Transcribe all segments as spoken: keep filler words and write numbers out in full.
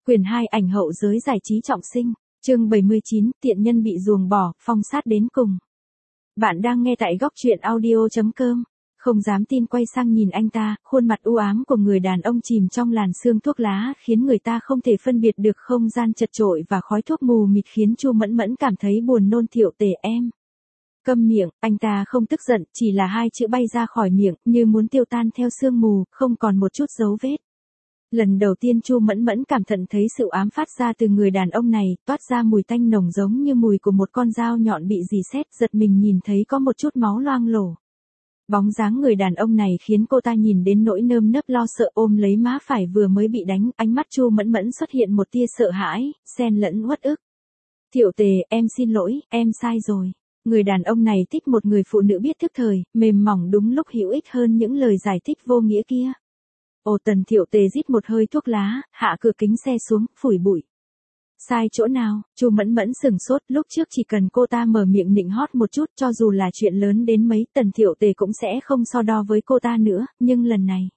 Quyền hai ảnh hậu giới giải trí trọng sinh, chương bảy mươi chín, tiện nhân bị ruồng bỏ, phong sát đến cùng. Bạn đang nghe tại góc truyện audio chấm com, không dám tin quay sang nhìn anh ta, khuôn mặt u ám của người đàn ông chìm trong làn sương thuốc lá khiến người ta không thể phân biệt được không gian chật chội và khói thuốc mù mịt khiến Chu Mẫn Mẫn cảm thấy buồn nôn. Thiệu Tề em. Câm miệng, anh ta không tức giận, chỉ là hai chữ bay ra khỏi miệng, như muốn tiêu tan theo sương mù, không còn một chút dấu vết. Lần đầu tiên Chu Mẫn Mẫn cảm nhận thấy sự ám phát ra từ người đàn ông này, toát ra mùi tanh nồng giống như mùi của một con dao nhọn bị rỉ sét, giật mình nhìn thấy có một chút máu loang lổ. Bóng dáng người đàn ông này khiến cô ta nhìn đến nỗi nơm nớp lo sợ, ôm lấy má phải vừa mới bị đánh, ánh mắt Chu Mẫn Mẫn xuất hiện một tia sợ hãi, xen lẫn uất ức. Thiệu Tề, em xin lỗi, em sai rồi. Người đàn ông này thích một người phụ nữ biết thức thời, mềm mỏng đúng lúc hữu ích hơn những lời giải thích vô nghĩa kia. Ồ, Tần Thiệu Tề rít một hơi thuốc lá, hạ cửa kính xe xuống, phủi bụi. Sai chỗ nào? Chu Mẫn Mẫn sừng sốt, lúc trước chỉ cần cô ta mở miệng nịnh hót một chút, cho dù là chuyện lớn đến mấy, Tần Thiệu Tề cũng sẽ không so đo với cô ta nữa, nhưng lần này,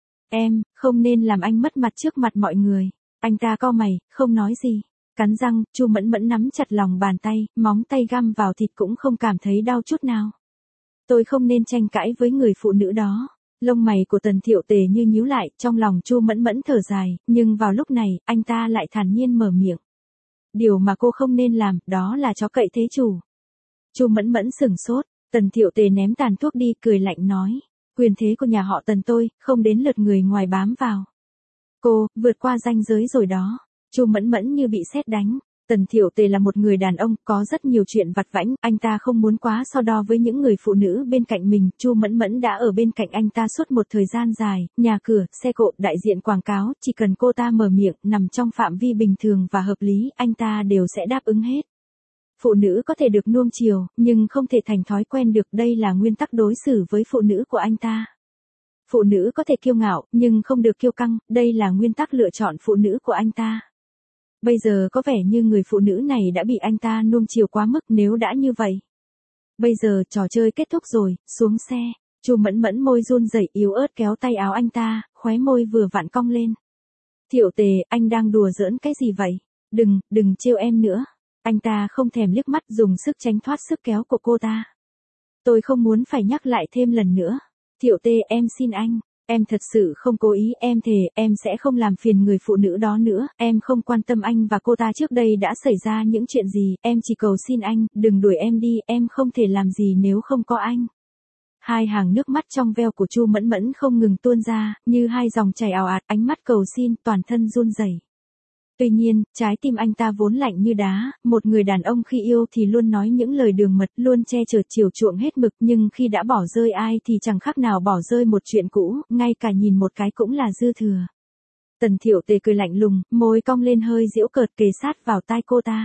em không nên làm anh mất mặt trước mặt mọi người. Anh ta cau mày, không nói gì. Cắn răng, Chu Mẫn Mẫn nắm chặt lòng bàn tay, móng tay găm vào thịt cũng không cảm thấy đau chút nào. Tôi không nên tranh cãi với người phụ nữ đó. Lông mày của Tần Thiệu Tề như nhíu lại, trong lòng Chu Mẫn Mẫn thở dài, nhưng vào lúc này, anh ta lại thản nhiên mở miệng. Điều mà cô không nên làm, đó là chó cậy thế chủ. Chu Mẫn Mẫn sửng sốt, Tần Thiệu Tề ném tàn thuốc đi, cười lạnh nói, quyền thế của nhà họ Tần tôi, không đến lượt người ngoài bám vào. Cô, vượt qua ranh giới rồi đó. Chu Mẫn Mẫn như bị sét đánh. Tần Thiệu Tề là một người đàn ông, có rất nhiều chuyện vặt vãnh, anh ta không muốn quá so đo với những người phụ nữ bên cạnh mình. Chu Mẫn Mẫn đã ở bên cạnh anh ta suốt một thời gian dài, nhà cửa, xe cộ, đại diện quảng cáo, chỉ cần cô ta mở miệng, nằm trong phạm vi bình thường và hợp lý, anh ta đều sẽ đáp ứng hết. Phụ nữ có thể được nuông chiều, nhưng không thể thành thói quen được, đây là nguyên tắc đối xử với phụ nữ của anh ta. Phụ nữ có thể kiêu ngạo, nhưng không được kiêu căng, đây là nguyên tắc lựa chọn phụ nữ của anh ta. Bây giờ có vẻ như người phụ nữ này đã bị anh ta nuông chiều quá mức, nếu đã như vậy. Bây giờ trò chơi kết thúc rồi, xuống xe. Chu Mẫn Mẫn môi run rẩy yếu ớt kéo tay áo anh ta, khóe môi vừa vặn cong lên. Thiệu Tề, anh đang đùa giỡn cái gì vậy? Đừng, đừng trêu em nữa. Anh ta không thèm liếc mắt, dùng sức tránh thoát sức kéo của cô ta. Tôi không muốn phải nhắc lại thêm lần nữa. Thiệu Tề, em xin anh. Em thật sự không cố ý, em thề, em sẽ không làm phiền người phụ nữ đó nữa, em không quan tâm anh và cô ta trước đây đã xảy ra những chuyện gì, em chỉ cầu xin anh, đừng đuổi em đi, em không thể làm gì nếu không có anh. Hai hàng nước mắt trong veo của Chu Mẫn Mẫn không ngừng tuôn ra, như hai dòng chảy ào ạt, ánh mắt cầu xin, toàn thân run rẩy. Tuy nhiên, trái tim anh ta vốn lạnh như đá, một người đàn ông khi yêu thì luôn nói những lời đường mật, luôn che chở chiều chuộng hết mực, nhưng khi đã bỏ rơi ai thì chẳng khác nào bỏ rơi một chuyện cũ, ngay cả nhìn một cái cũng là dư thừa. Tần Thiệu Tề cười lạnh lùng, môi cong lên hơi giễu cợt, kề sát vào tai cô ta.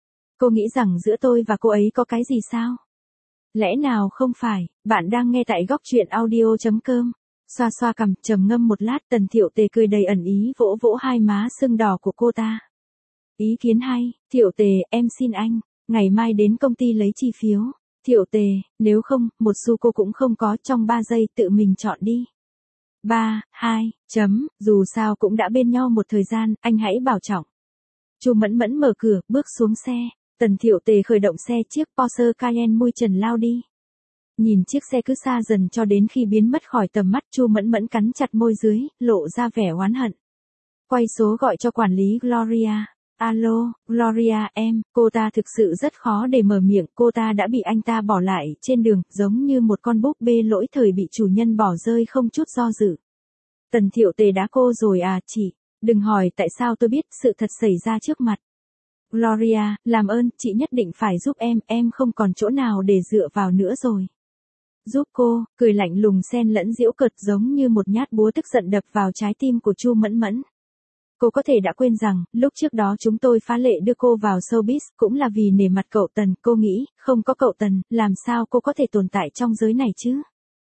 Cô nghĩ rằng giữa tôi và cô ấy có cái gì sao? Lẽ nào không phải? Bạn đang nghe tại góc truyện audio chấm com. Xoa xoa cằm, trầm ngâm một lát, Tần Thiệu Tề cười đầy ẩn ý, vỗ vỗ hai má sưng đỏ của cô ta. Ý kiến hay, Thiệu Tề, em xin anh, ngày mai đến công ty lấy chi phiếu. Thiệu Tề, nếu không, một xu cô cũng không có, trong ba giây tự mình chọn đi. Ba, hai, chấm, dù sao cũng đã bên nhau một thời gian, anh hãy bảo trọng. Chu Mẫn Mẫn mở cửa, bước xuống xe. Tần Thiệu Tề khởi động xe, chiếc Porsche Cayenne mui trần lao đi. Nhìn chiếc xe cứ xa dần cho đến khi biến mất khỏi tầm mắt, Chu Mẫn Mẫn cắn chặt môi dưới, lộ ra vẻ oán hận. Quay số gọi cho quản lý Gloria. Alo, Gloria em, cô ta thực sự rất khó để mở miệng, cô ta đã bị anh ta bỏ lại trên đường, giống như một con búp bê lỗi thời bị chủ nhân bỏ rơi không chút do dự. Tần Thiệu Tề đá cô rồi à chị, đừng hỏi tại sao tôi biết, sự thật xảy ra trước mặt. Gloria, làm ơn, chị nhất định phải giúp em, em không còn chỗ nào để dựa vào nữa rồi. Giúp cô, cười lạnh lùng xen lẫn giễu cợt giống như một nhát búa tức giận đập vào trái tim của Chu Mẫn Mẫn. Cô có thể đã quên rằng, lúc trước đó chúng tôi phá lệ đưa cô vào showbiz, cũng là vì nể mặt cậu Tần, cô nghĩ, không có cậu Tần, làm sao cô có thể tồn tại trong giới này chứ?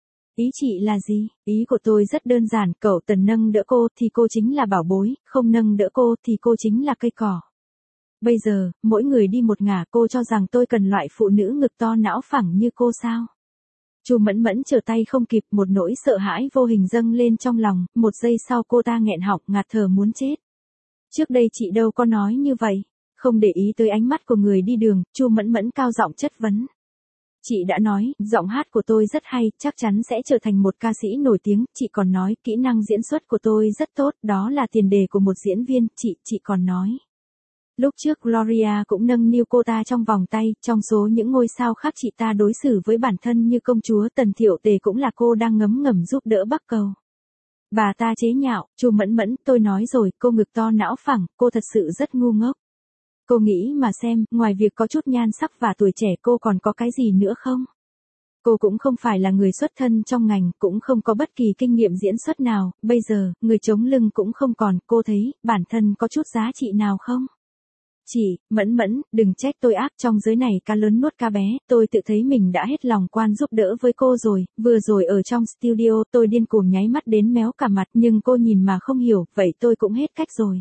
Ý chị là gì? Ý của tôi rất đơn giản, cậu Tần nâng đỡ cô thì cô chính là bảo bối, không nâng đỡ cô thì cô chính là cây cỏ. Bây giờ, mỗi người đi một ngả, cô cho rằng tôi cần loại phụ nữ ngực to não phẳng như cô sao? Chu Mẫn Mẫn trở tay không kịp, một nỗi sợ hãi vô hình dâng lên trong lòng, một giây sau cô ta nghẹn họng ngạt thở muốn chết. Trước đây chị đâu có nói như vậy. Không để ý tới ánh mắt của người đi đường, Chu Mẫn Mẫn cao giọng chất vấn. Chị đã nói, giọng hát của tôi rất hay, chắc chắn sẽ trở thành một ca sĩ nổi tiếng, chị còn nói, kỹ năng diễn xuất của tôi rất tốt, đó là tiền đề của một diễn viên, chị, chị còn nói. Lúc trước Gloria cũng nâng niu cô ta trong vòng tay, trong số những ngôi sao khác chị ta đối xử với bản thân như công chúa Tần Thiệu Tề cũng là cô đang ngấm ngầm giúp đỡ Bắc Cầu. Bà ta chế nhạo, Chu Mẫn Mẫn, tôi nói rồi, cô ngực to não phẳng, cô thật sự rất ngu ngốc. Cô nghĩ mà xem, ngoài việc có chút nhan sắc và tuổi trẻ cô còn có cái gì nữa không? Cô cũng không phải là người xuất thân trong ngành, cũng không có bất kỳ kinh nghiệm diễn xuất nào, bây giờ, người chống lưng cũng không còn, cô thấy, bản thân có chút giá trị nào không? Chị, Mẫn Mẫn, đừng trách tôi ác, trong giới này cá lớn nuốt cá bé, tôi tự thấy mình đã hết lòng quan giúp đỡ với cô rồi, vừa rồi ở trong studio tôi điên cuồng nháy mắt đến méo cả mặt nhưng cô nhìn mà không hiểu, vậy tôi cũng hết cách rồi.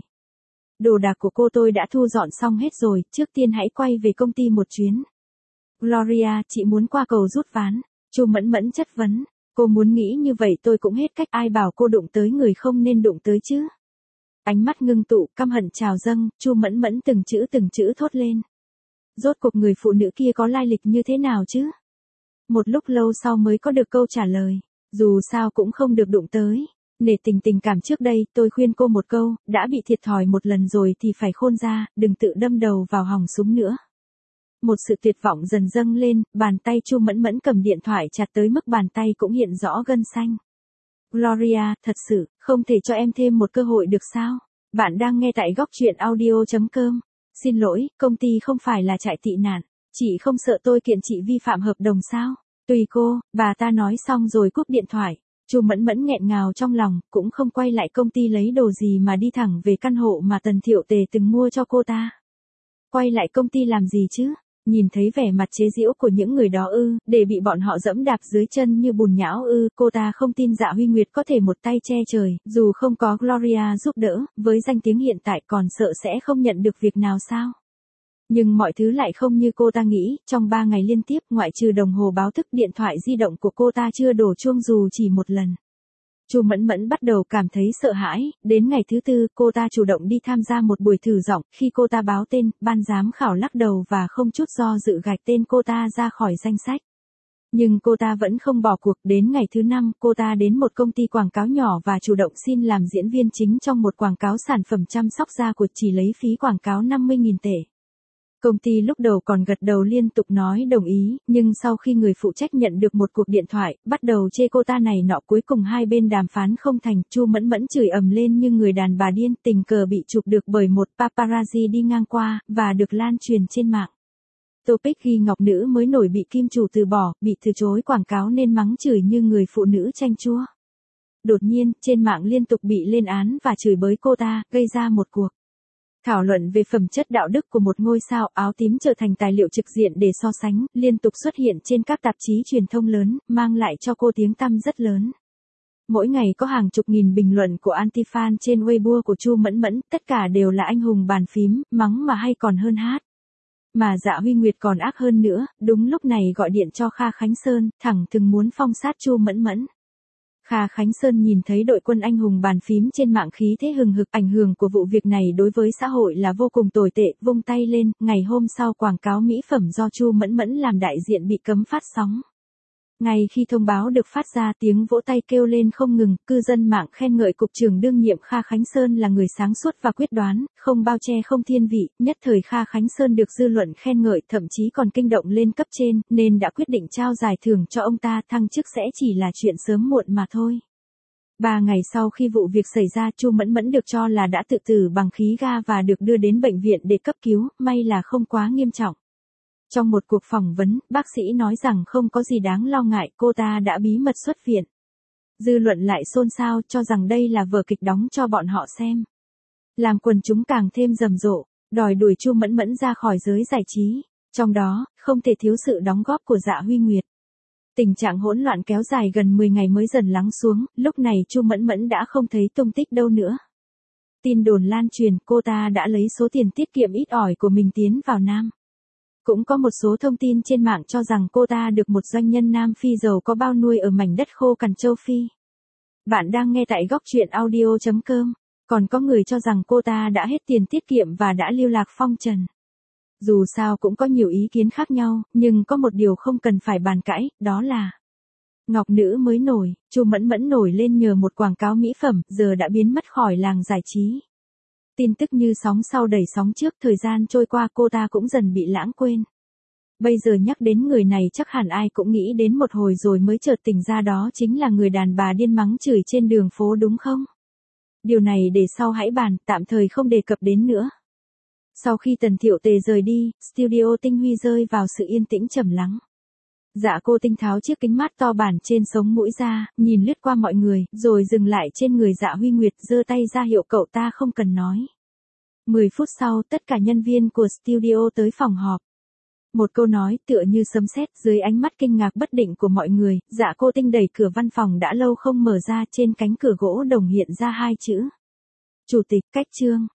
Đồ đạc của cô tôi đã thu dọn xong hết rồi, trước tiên hãy quay về công ty một chuyến. Gloria, chị muốn qua cầu rút ván. Chu Mẫn Mẫn chất vấn, cô muốn nghĩ như vậy tôi cũng hết cách, ai bảo cô đụng tới người không nên đụng tới chứ. Ánh mắt ngưng tụ, căm hận trào dâng, Chu Mẫn Mẫn từng chữ từng chữ thốt lên. Rốt cuộc người phụ nữ kia có lai lịch như thế nào chứ? Một lúc lâu sau mới có được câu trả lời, dù sao cũng không được đụng tới. Nể tình tình cảm trước đây, tôi khuyên cô một câu, đã bị thiệt thòi một lần rồi thì phải khôn ra, đừng tự đâm đầu vào hòng súng nữa. Một sự tuyệt vọng dần dâng lên, bàn tay Chu Mẫn Mẫn cầm điện thoại chặt tới mức bàn tay cũng hiện rõ gân xanh. Gloria, thật sự, không thể cho em thêm một cơ hội được sao? Bạn đang nghe tại góc truyện audio.com. Xin lỗi, công ty không phải là trại tị nạn. Chị không sợ tôi kiện chị vi phạm hợp đồng sao? Tùy cô, bà ta nói xong rồi cúp điện thoại. Chu Mẫn Mẫn nghẹn ngào trong lòng, cũng không quay lại công ty lấy đồ gì mà đi thẳng về căn hộ mà Tần Thiệu Tề từng mua cho cô ta. Quay lại công ty làm gì chứ? Nhìn thấy vẻ mặt chế giễu của những người đó ư, để bị bọn họ dẫm đạp dưới chân như bùn nhão ư, cô ta không tin Dạ Huy Nguyệt có thể một tay che trời, dù không có Gloria giúp đỡ, với danh tiếng hiện tại còn sợ sẽ không nhận được việc nào sao? Nhưng mọi thứ lại không như cô ta nghĩ, trong ba ngày liên tiếp, ngoại trừ đồng hồ báo thức, điện thoại di động của cô ta chưa đổ chuông dù chỉ một lần. Chu Mẫn Mẫn bắt đầu cảm thấy sợ hãi, đến ngày thứ tư, cô ta chủ động đi tham gia một buổi thử giọng, khi cô ta báo tên, ban giám khảo lắc đầu và không chút do dự gạch tên cô ta ra khỏi danh sách. Nhưng cô ta vẫn không bỏ cuộc, đến ngày thứ năm, cô ta đến một công ty quảng cáo nhỏ và chủ động xin làm diễn viên chính trong một quảng cáo sản phẩm chăm sóc da của chỉ lấy phí quảng cáo năm mươi nghìn tệ. Công ty lúc đầu còn gật đầu liên tục nói đồng ý, nhưng sau khi người phụ trách nhận được một cuộc điện thoại, bắt đầu chê cô ta này nọ, cuối cùng hai bên đàm phán không thành, Chu Mẫn Mẫn chửi ầm lên như người đàn bà điên, tình cờ bị chụp được bởi một paparazzi đi ngang qua, và được lan truyền trên mạng. Topic ghi ngọc nữ mới nổi bị kim chủ từ bỏ, bị từ chối quảng cáo nên mắng chửi như người phụ nữ chanh chua. Đột nhiên, trên mạng liên tục bị lên án và chửi bới cô ta, gây ra một cuộc thảo luận về phẩm chất đạo đức của một ngôi sao áo tím trở thành tài liệu trực diện để so sánh, liên tục xuất hiện trên các tạp chí truyền thông lớn, mang lại cho cô tiếng tăm rất lớn. Mỗi ngày có hàng chục nghìn bình luận của anti-fan trên Weibo của Chu Mẫn Mẫn, tất cả đều là anh hùng bàn phím, mắng mà hay còn hơn hát. Mà Dạ Huy Nguyệt còn ác hơn nữa, đúng lúc này gọi điện cho Kha Khánh Sơn, thẳng thừng muốn phong sát Chu Mẫn Mẫn. Kha Khánh Sơn nhìn thấy đội quân anh hùng bàn phím trên mạng khí thế hừng hực, ảnh hưởng của vụ việc này đối với xã hội là vô cùng tồi tệ, vung tay lên, ngày hôm sau quảng cáo mỹ phẩm do Chu Mẫn Mẫn làm đại diện bị cấm phát sóng. Ngay khi thông báo được phát ra, tiếng vỗ tay kêu lên không ngừng, cư dân mạng khen ngợi cục trưởng đương nhiệm Kha Khánh Sơn là người sáng suốt và quyết đoán, không bao che không thiên vị, nhất thời Kha Khánh Sơn được dư luận khen ngợi, thậm chí còn kinh động lên cấp trên, nên đã quyết định trao giải thưởng cho ông ta, thăng chức sẽ chỉ là chuyện sớm muộn mà thôi. Ba ngày sau khi vụ việc xảy ra, Chu Mẫn Mẫn được cho là đã tự tử bằng khí ga và được đưa đến bệnh viện để cấp cứu, may là không quá nghiêm trọng. Trong một cuộc phỏng vấn, bác sĩ nói rằng không có gì đáng lo ngại, cô ta đã bí mật xuất viện. Dư luận lại xôn xao cho rằng đây là vở kịch đóng cho bọn họ xem. Làm quần chúng càng thêm rầm rộ, đòi đuổi Chu Mẫn Mẫn ra khỏi giới giải trí. Trong đó, không thể thiếu sự đóng góp của Dạ Huy Nguyệt. Tình trạng hỗn loạn kéo dài gần mười ngày mới dần lắng xuống, lúc này Chu Mẫn Mẫn đã không thấy tung tích đâu nữa. Tin đồn lan truyền, cô ta đã lấy số tiền tiết kiệm ít ỏi của mình tiến vào Nam. Cũng có một số thông tin trên mạng cho rằng cô ta được một doanh nhân Nam Phi giàu có bao nuôi ở mảnh đất khô cằn châu Phi. Bạn đang nghe tại góc truyện audio chấm com. Còn có người cho rằng cô ta đã hết tiền tiết kiệm và đã lưu lạc phong trần. Dù sao cũng có nhiều ý kiến khác nhau, nhưng có một điều không cần phải bàn cãi, đó là Ngọc Nữ mới nổi, Chu Mẫn Mẫn nổi lên nhờ một quảng cáo mỹ phẩm, giờ đã biến mất khỏi làng giải trí. Tin tức như sóng sau đẩy sóng trước, thời gian trôi qua cô ta cũng dần bị lãng quên. Bây giờ nhắc đến người này chắc hẳn ai cũng nghĩ đến một hồi rồi mới chợt tỉnh ra đó chính là người đàn bà điên mắng chửi trên đường phố đúng không? Điều này để sau hãy bàn, tạm thời không đề cập đến nữa. Sau khi Tần Thiệu Tề rời đi, studio Tinh Huy rơi vào sự yên tĩnh trầm lắng. Dạ cô Tinh tháo chiếc kính mát to bản trên sống mũi ra, nhìn lướt qua mọi người, rồi dừng lại trên người Dạ Huy Nguyệt, giơ tay ra hiệu cậu ta không cần nói. Mười phút sau, tất cả nhân viên của studio tới phòng họp. Một câu nói tựa như sấm sét dưới ánh mắt kinh ngạc bất định của mọi người, Dạ cô Tinh đẩy cửa văn phòng đã lâu không mở ra, trên cánh cửa gỗ đồng hiện ra hai chữ. Chủ tịch Cách Trương.